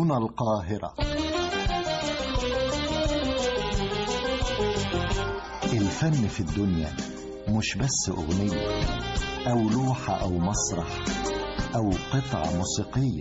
هنا القاهرة. الفن في الدنيا مش بس أغنية أو لوحة أو مسرح أو قطعة موسيقية.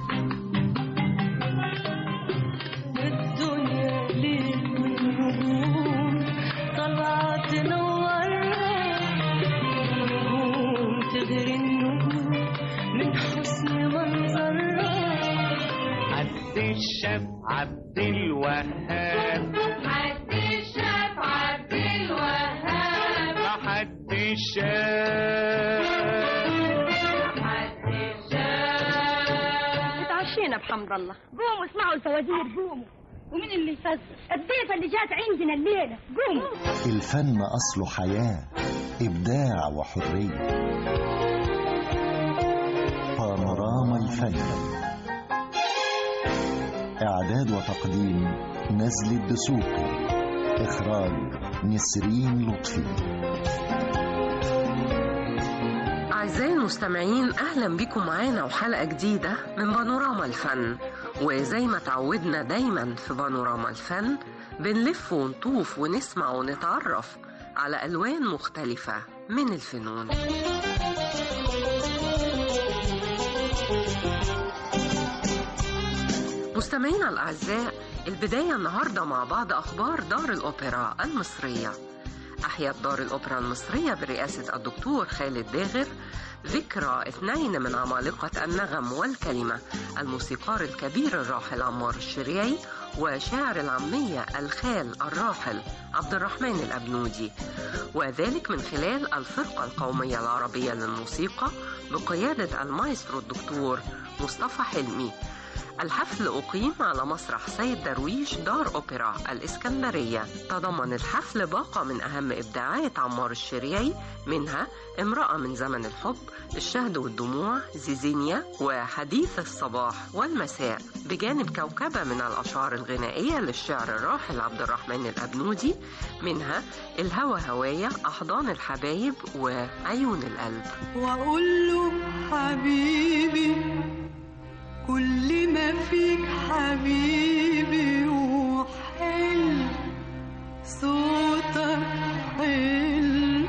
الدنيا ليل ونجوم طلعت تنورنا، نجوم تغري النجوم من حسن منظرها. عبد الشاف عبد الوهاب، عبد الشاف عبد الوهاب، حد الشاف حد الشاف. اتعشينا بحمد الله. قوموا اسمعوا الفوازير، قوموا. ومين اللي يفزر؟ الضيفة اللي جات عندنا الليلة. قوموا. الفن أصله حياة، إبداع وحرية. بانوراما الفن، إعداد وتقديم نزل الدسوقي، إخراج نسرين لطفي. أعزائي المستمعين، أهلا بكم معانا وحلقة جديدة من بانوراما الفن. وزي ما تعودنا دايما في بانوراما الفن بنلف ونطوف ونسمع ونتعرف على ألوان مختلفة من الفنون. مستمعينا الأعزاء، البداية النهاردة مع بعض أخبار دار الأوبرا المصرية. أحيت دار الأوبرا المصرية برئاسة الدكتور خالد داغر ذكرى 2 من عمالقة النغم والكلمة، الموسيقار الكبير الراحل عمار الشريعي وشاعر العامية الخال الراحل عبد الرحمن الأبنودي، وذلك من خلال الفرقة القومية العربية للموسيقى بقيادة المايسترو الدكتور مصطفى حلمي. الحفل أقيم على مسرح سيد درويش دار أوبرا الإسكندرية. تضمن الحفل باقة من أهم إبداعات عمار الشريعي، منها امرأة من زمن الحب، الشهد والدموع، زيزينيا، وحديث الصباح والمساء، بجانب كوكبة من الأشعار الغنائية للشعر الراحل عبد الرحمن الأبنودي، منها الهوى هوايا، أحضان الحبايب، وعيون القلب. وأقول له حبيبي كل ما فيك حبيبي، وحلو صوتك حلو،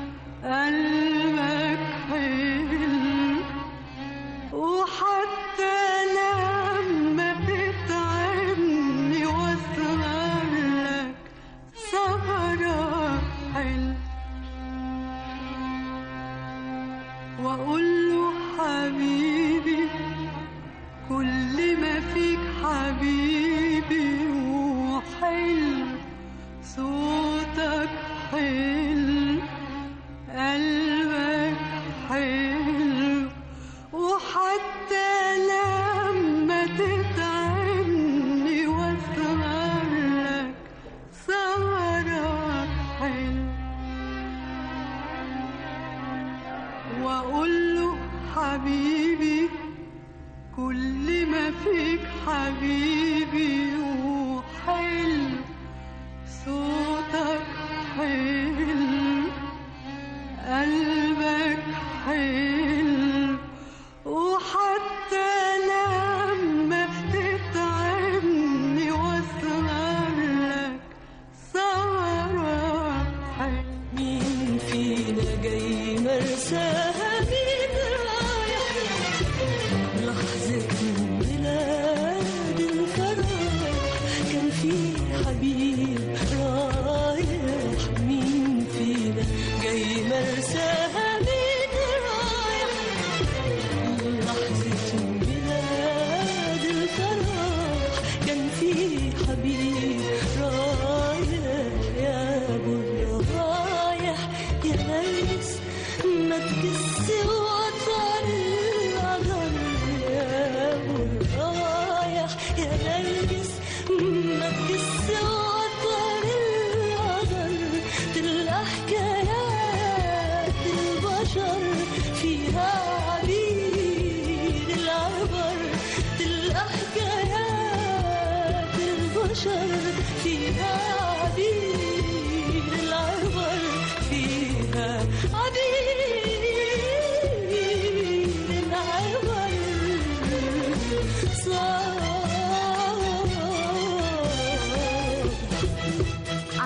قلبك حلو، وحتى لما تتعبني واسهر لك سهرك حلو. وأقول له حبيبي كل ما فيك حبيبي، وحلو صوتك حلو، قلبك حلو، وحتى لما تتعبني واسهر لك سهرك حلو. وأقول له حبيبي كل ما فيك حبيبي، وحلو صوتك حلو، قلبك حلو، وحتى لما تتعبني واسهر لك سهرك حلو. مين فينا جاي مرساها، مين رايح لحظة ميلاد الفرح، كان في حبيب رايح. مين فينا جاي مرساها، مين رايح لحظة ميلاد الفرح، كان في حبيب رايح. يا ابو الروايح يا ناس ما تجس وطن القدر، يا ابو الروايح يا ناس ما تجس وطن القدر، تلقى حكايات البشر فيها عبيد العبر، تلقى حكايات البشر فيها عبيد العبر، فيها عبيد العبر. صار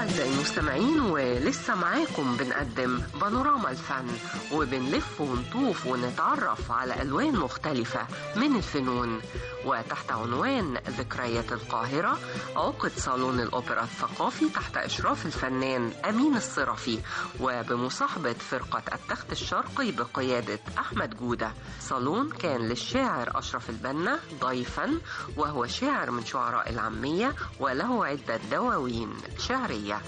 أعزائي المستمعين، ولسه معاكم بنقدم بانوراما الفن، وبنلف ونطوف ونتعرف على ألوان مختلفة من الفنون. وتحت عنوان ذكريات القاهرة عقد صالون الأوبرا الثقافي تحت إشراف الفنان أمين الصرفي وبمصاحبة فرقة التخت الشرقي بقيادة أحمد جودة. صالون كان للشاعر أشرف البنا ضيفا، وهو شاعر من شعراء العامية وله عدة دواوين شعرية.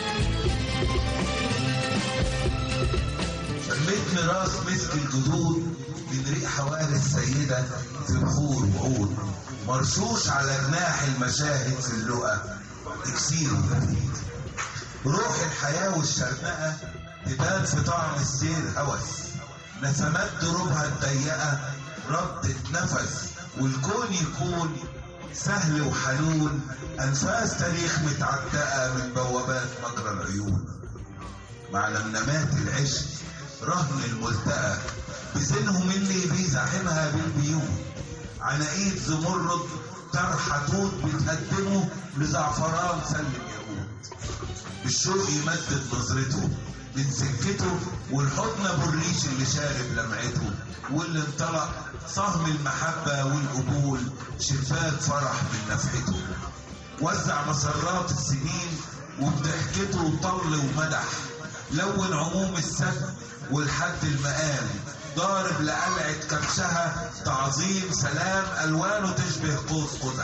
شميت ميراث مسك الجدود من ريق حوالي السيدة في بخور وعود، مرشوش على جناح المشاهد في اللقا تكسير وجديد. روح الحياة والشرنقة تبان في طعم السير هوس، نسمات دروبها الضيقة ربطة نفس، والكون يكون سهل وحلول، أنفاس تاريخ متعتقة من بوابات مجرى العيون. مع لملمات العشق رهن الملتقى بزينهم اللي بيزاحمها بالبيوت، عناقيد زمرد طرحة توت بتقدمه لزعفران سلم ياقوت. بالشوق يمدد نظرته من سكته، والحضن ابو الريش اللي شارب لمعته، واللي انطلق صهم المحبة والقبول شفاف فرح من نفحته. وزع مسرات السنين وبضحكته طل ومدح، لون عموم السد والحد المقام، ضارب لقلعة كبشها تعظيم سلام، ألوانه تشبه قوس قزح.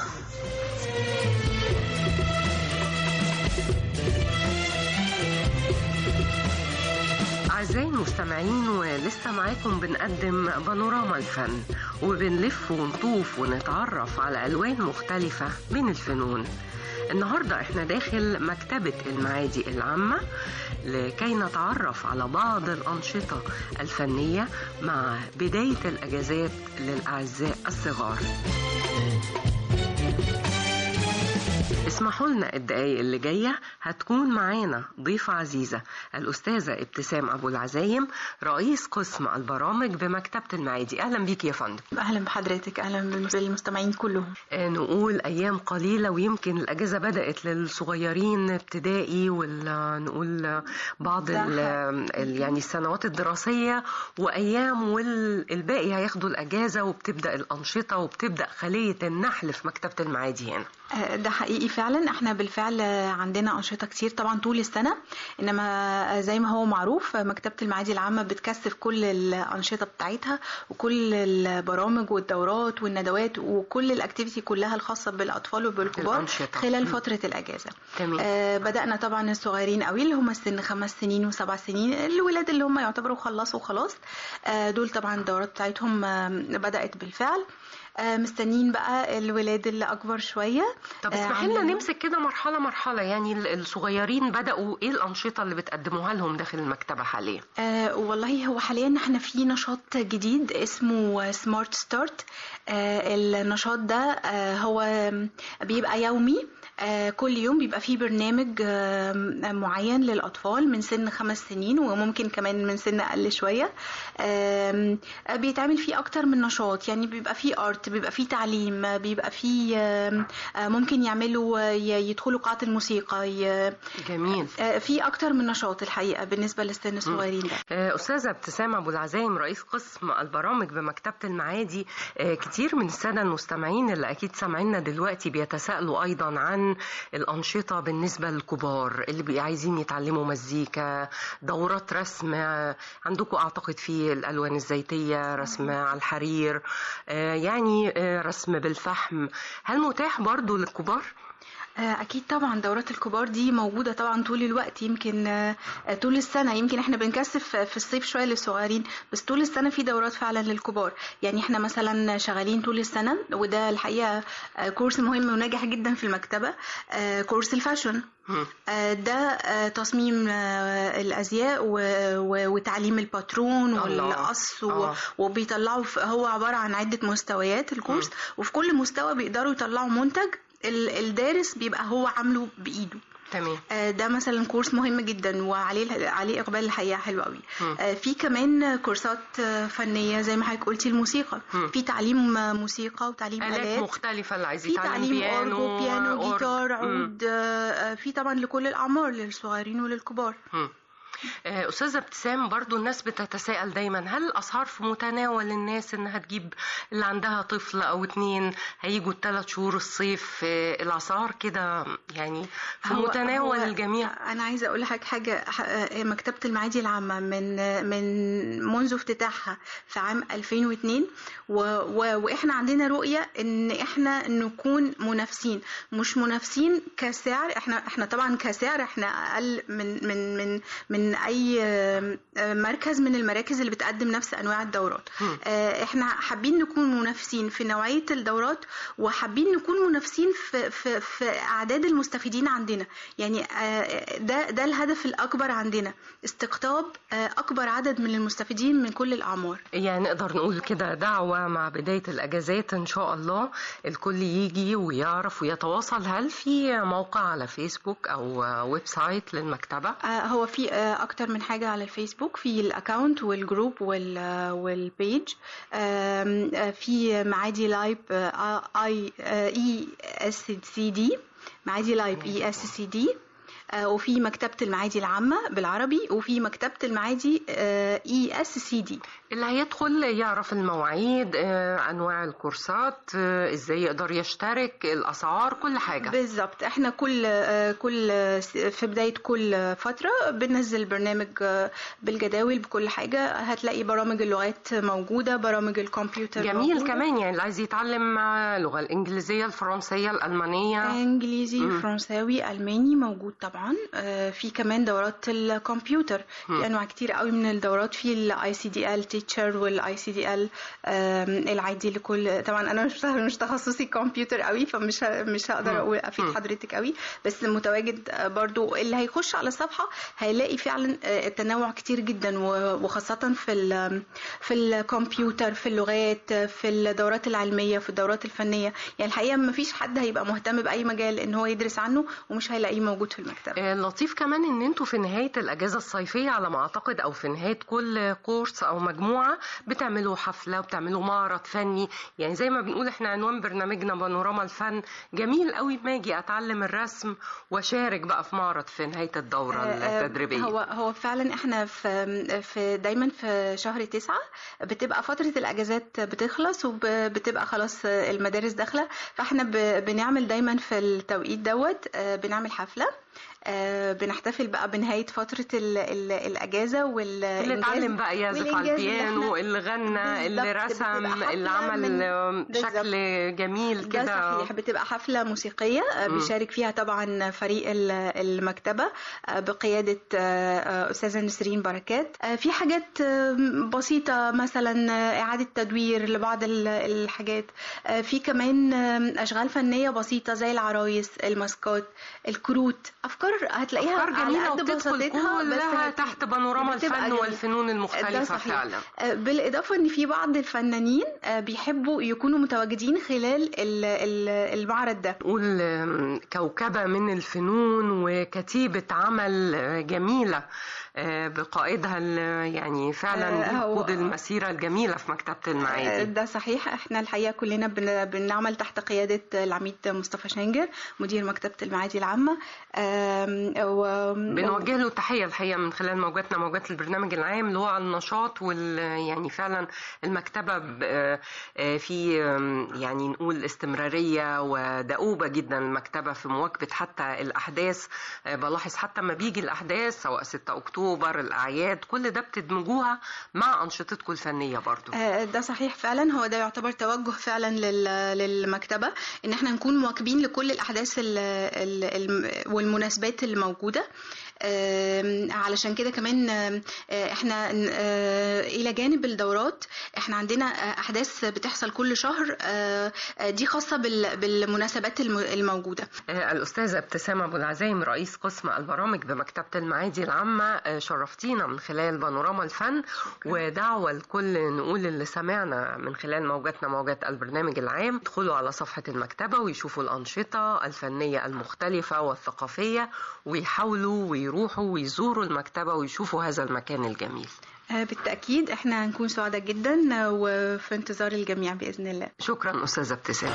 أعزائي المستمعين، ولسه معاكم بنقدم بانوراما الفن، وبنلف ونطوف ونتعرف على ألوان مختلفة من الفنون. النهاردة احنا داخل مكتبة المعادي العامة لكي نتعرف على بعض الأنشطة الفنية مع بداية الأجازات للأعزاء الصغار. اسمحوا لنا الدقايق اللي جاية هتكون معانا ضيفة عزيزة، الأستاذة ابتسام أبو العزايم، رئيس قسم البرامج بمكتبة المعادي. أهلا بيك يا فندم. أهلا بحضرتك، أهلا بالمستمعين كلهم. نقول أيام قليلة ويمكن الأجازة بدأت للصغيرين ابتدائي، ونقول بعض يعني السنوات الدراسية وأيام، والباقي هياخدوا الأجازة وبتبدأ الأنشطة وبتبدأ خلية النحل في مكتبة المعادي هنا. ده حقيقي فعلا، احنا بالفعل عندنا أنشطة كتير طبعا طول السنة، إنما زي ما هو معروف مكتبة المعادي العامة بتكثف كل الأنشطة بتاعتها وكل البرامج والدورات والندوات وكل الأكتيفيتي كلها الخاصة بالأطفال وبالكبار خلال فترة الأجازة. بدأنا طبعا الصغيرين قوي اللي هم السن 5 سنين و7 سنين، الولاد اللي هم يعتبروا خلصوا خلاص، دول طبعا الدورات بتاعتهم بدأت بالفعل. مستنين بقى الولاد اللي أكبر شوية. طب اسمح لنا نمسك كده مرحلة مرحلة، يعني الصغيرين بدأوا إيه الأنشطة اللي بتقدموها لهم داخل المكتبة حاليا؟ والله هو حاليا احنا في نشاط جديد اسمه سمارت ستارت. النشاط ده هو بيبقى يومي، كل يوم بيبقى فيه برنامج معين للأطفال من سن 5 سنين وممكن كمان من سن أقل شوية. بيتعمل فيه أكتر من نشاط، يعني بيبقى فيه آرت، بيبقى فيه تعليم، بيبقى فيه ممكن يعملوا يدخلوا قاعة الموسيقى. جميل. في أكتر من نشاط الحقيقة بالنسبة للسن الصغيرين ده. أستاذة ابتسام أبو العزايم، رئيس قسم البرامج بمكتبة المعادي، كتير من السادة المستمعين اللي أكيد سامعيننا دلوقتي بيتساءلوا أيضا عن الأنشطة بالنسبة للكبار اللي عايزين يتعلموا مزيكا، دورات رسم عندكم أعتقد في الألوان الزيتية، رسم على الحرير، يعني رسم بالفحم، هل متاح برضو للكبار؟ أكيد طبعا دورات الكبار دي موجودة طبعا طول الوقت، يمكن طول السنة، يمكن احنا بنكثف في الصيف شوية للصغيرين، بس طول السنة في دورات فعلا للكبار. يعني احنا مثلا شغالين طول السنة، وده الحقيقة كورس مهم وناجح جدا في المكتبة، كورس الفاشن. ده تصميم الأزياء وتعليم الباترون والقص، وبيطلعوا هو عبارة عن عدة مستويات الكورس، وفي كل مستوى بيقدروا يطلعوا منتج الدارس بيبقى هو عامله بإيده. تمام. ده مثلا كورس مهم جدا وعليه اقبال الحقيقه حلو قوي. في كمان كورسات فنيه زي ما حضرتك قلتي، الموسيقى. في تعليم موسيقى وتعليم آلات مختلفه، اللي عايز في يتعلم بيانو جيتار، عود. في طبعا لكل الاعمار، للصغيرين وللكبار. أستاذة ابتسام، برضو الناس بتتساءل دايما، هل الأسعار في متناول الناس إنها تجيب اللي عندها طفل أو 2 هيجوا 3 شهور الصيف؟ الأسعار كده يعني في متناول الجميع. أنا عايزة أقول لك حاجة. مكتبة المعادي العامة من منذ افتتاحها في عام 2002 وإحنا عندنا رؤية إن إحنا نكون منافسين، مش منافسين كسعر. إحنا طبعا كسعر إحنا أقل من أي مركز من المراكز اللي بتقدم نفس أنواع الدورات. إحنا حابين نكون منافسين في نوعية الدورات، وحابين نكون منافسين في أعداد المستفيدين عندنا. يعني ده الهدف الأكبر عندنا، استقطاب أكبر عدد من المستفيدين من كل الأعمار. يعني نقدر نقول كده دعوة مع بداية الأجازات إن شاء الله الكل يجي ويعرف ويتواصل. هل في موقع على فيسبوك أو ويب سايت للمكتبة؟ هو في أكتر من حاجة على الفيسبوك، في الأكاونت والجروب والبيج. في معادي لايب ESCD، معادي لايب ESCD، وفي مكتبة المعادي العامة بالعربي، وفي مكتبة المعادي ESCD. اللي هيدخل يعرف المواعيد، أنواع الكورسات، إزاي يقدر يشترك، الأسعار، كل حاجة بالظبط. احنا كل في بداية كل فترة بننزل برنامج بالجداول بكل حاجة. هتلاقي برامج اللغات موجودة، برامج الكمبيوتر جميل موجودة. كمان يعني اللي عايز يتعلم اللغة الإنجليزية، الفرنسية، الألمانية. إنجليزي، فرنساوي، ألماني موجود طبعا. في كمان دورات الكمبيوتر، في أنواع كتير قوي من الدورات. في ICDL تيتشر والICDL العادي لكل. طبعا انا مش تخصصي كمبيوتر قوي، فمش هقدر اقول افيد حضرتك قوي، بس متواجد برضو. اللي هيخش على الصفحه هيلاقي فعلا التنوع كتير جدا، وخاصه في الكمبيوتر، في اللغات، في الدورات العلميه، في الدورات الفنيه. يعني الحقيقه ما فيش حد هيبقى مهتم باي مجال ان هو يدرس عنه ومش هيلاقيه موجود في المكتبه. لطيف كمان ان انتوا في نهايه الاجازه الصيفيه على ما اعتقد، او في نهايه كل كورس او مجموعه، بتعملوا حفلة وبتعملوا معرض فني. يعني زي ما بنقول احنا عنوان برنامجنا بانوراما الفن. جميل قوي ما اجي اتعلم الرسم واشارك بقى في معرض في نهاية الدورة التدريبية. هو فعلا احنا في دايما في شهر 9 بتبقى فترة الاجازات بتخلص، وبتبقى خلاص المدارس داخلة، فاحنا بنعمل دايما في التوقيت دوت بنعمل حفلة. بنحتفل بقى بنهاية فترة الأجازة، اللي اتعلم بقى يعزف على البيانو، اللي غنى، اللي رسم، اللي عمل شكل جميل كده. ده صحيح، بتبقى حفلة موسيقية بيشارك فيها طبعا فريق المكتبة بقيادة أستاذة نسرين بركات. في حاجات بسيطة مثلا إعادة تدوير لبعض الحاجات. في كمان أشغال فنية بسيطة زي العرايس، الماسكات، الكروت. أفكار هتلاقيها جميلة وبتدخل كلها تحت بانوراما الفن والفنون المختلفة فعلا. بالإضافة أن في بعض الفنانين بيحبوا يكونوا متواجدين خلال المعرض ده. نقول كوكبة من الفنون وكتيبة عمل جميلة بقائدها يعني فعلا بيقود المسيرة الجميلة في مكتبة المعادي. ده صحيح. احنا الحقيقة كلنا بنعمل تحت قيادة العميد مصطفى شنجر مدير مكتبة المعادي العامة. بنوجه له تحية الحقيقة من خلال موجات البرنامج العام اللي هو على النشاط يعني فعلا المكتبة في يعني نقول استمرارية ودؤوبة جدا المكتبة في مواكبة حتى الأحداث. بلاحظ حتى ما بيجي الأحداث سواء 6 أكتوبر، الأعياد، كل ده بتدمجوها مع أنشطتكم الفنية برضو. ده صحيح فعلا. هو ده يعتبر توجه فعلا للمكتبة، ان احنا نكون مواكبين لكل الأحداث والمناسبات اللي موجودة. علشان كده كمان احنا الى جانب الدورات احنا عندنا احداث بتحصل كل شهر دي خاصة بالمناسبات الموجودة. الأستاذة ابتسام أبو العزايم رئيس قسم البرامج بمكتبة المعادي العامة، شرفتينا من خلال بانوراما الفن، ودعوة الكل نقول اللي سمعنا من خلال موجاتنا موجات البرنامج العام يدخلوا على صفحة المكتبة ويشوفوا الأنشطة الفنية المختلفة والثقافية ويحاولوا ويروحوا ويزوروا المكتبة ويشوفوا هذا المكان الجميل. بالتأكيد احنا هنكون سعداء جدا وفي انتظار الجميع بإذن الله. شكرا أستاذة ابتسام.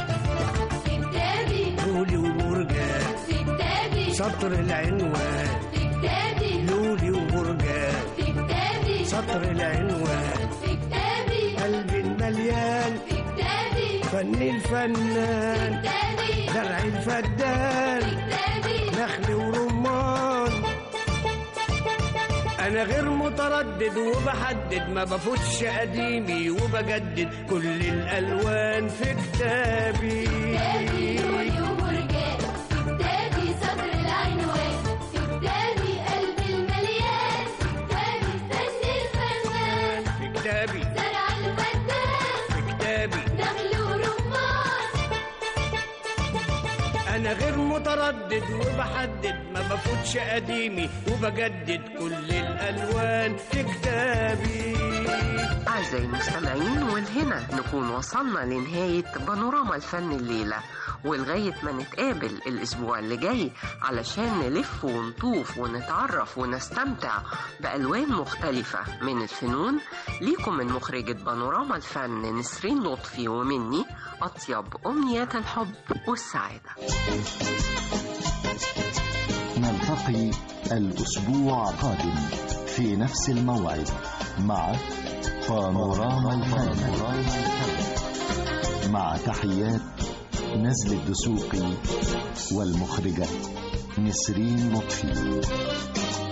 لولي ومرجان في كتابي، سطر العنوان في كتابي، لولي ومرجان في كتابي، سطر العنوان في كتابي، قلبي المليان في كتابي، فني الفنان في كتابي، زرع الفدان في كتابي، نخل ورمان. أنا غير متردد وبحدد، ما بفوتش قديمي وبجدد كل الألوان في كتابي. كتابي لولي ومرجان في كتابي، سطر العنوان في كتابي، قلبي المليان في كتابي، فن الفنان في كتابي، زرع الفدان في كتابي، نخل ورمان. أنا غير متردد وبحدد، ما بفوتش قديمي وبجدد كل الألوان في كتابي. أعزائي المستمعين، والهنا نكون وصلنا لنهاية بانوراما الفن الليلة، ولغاية ما نتقابل الأسبوع اللي جاي علشان نلف ونطوف ونتعرف ونستمتع بألوان مختلفة من الفنون. ليكم من مخرجة بانوراما الفن نسرين لطفي ومني أطيب أمنيات الحب والسعادة. نلتقي الأسبوع القادم في نفس الموعد مع بانوراما الفن، مع تحيات نزل الدسوقي والمخرجة نسرين لطفي.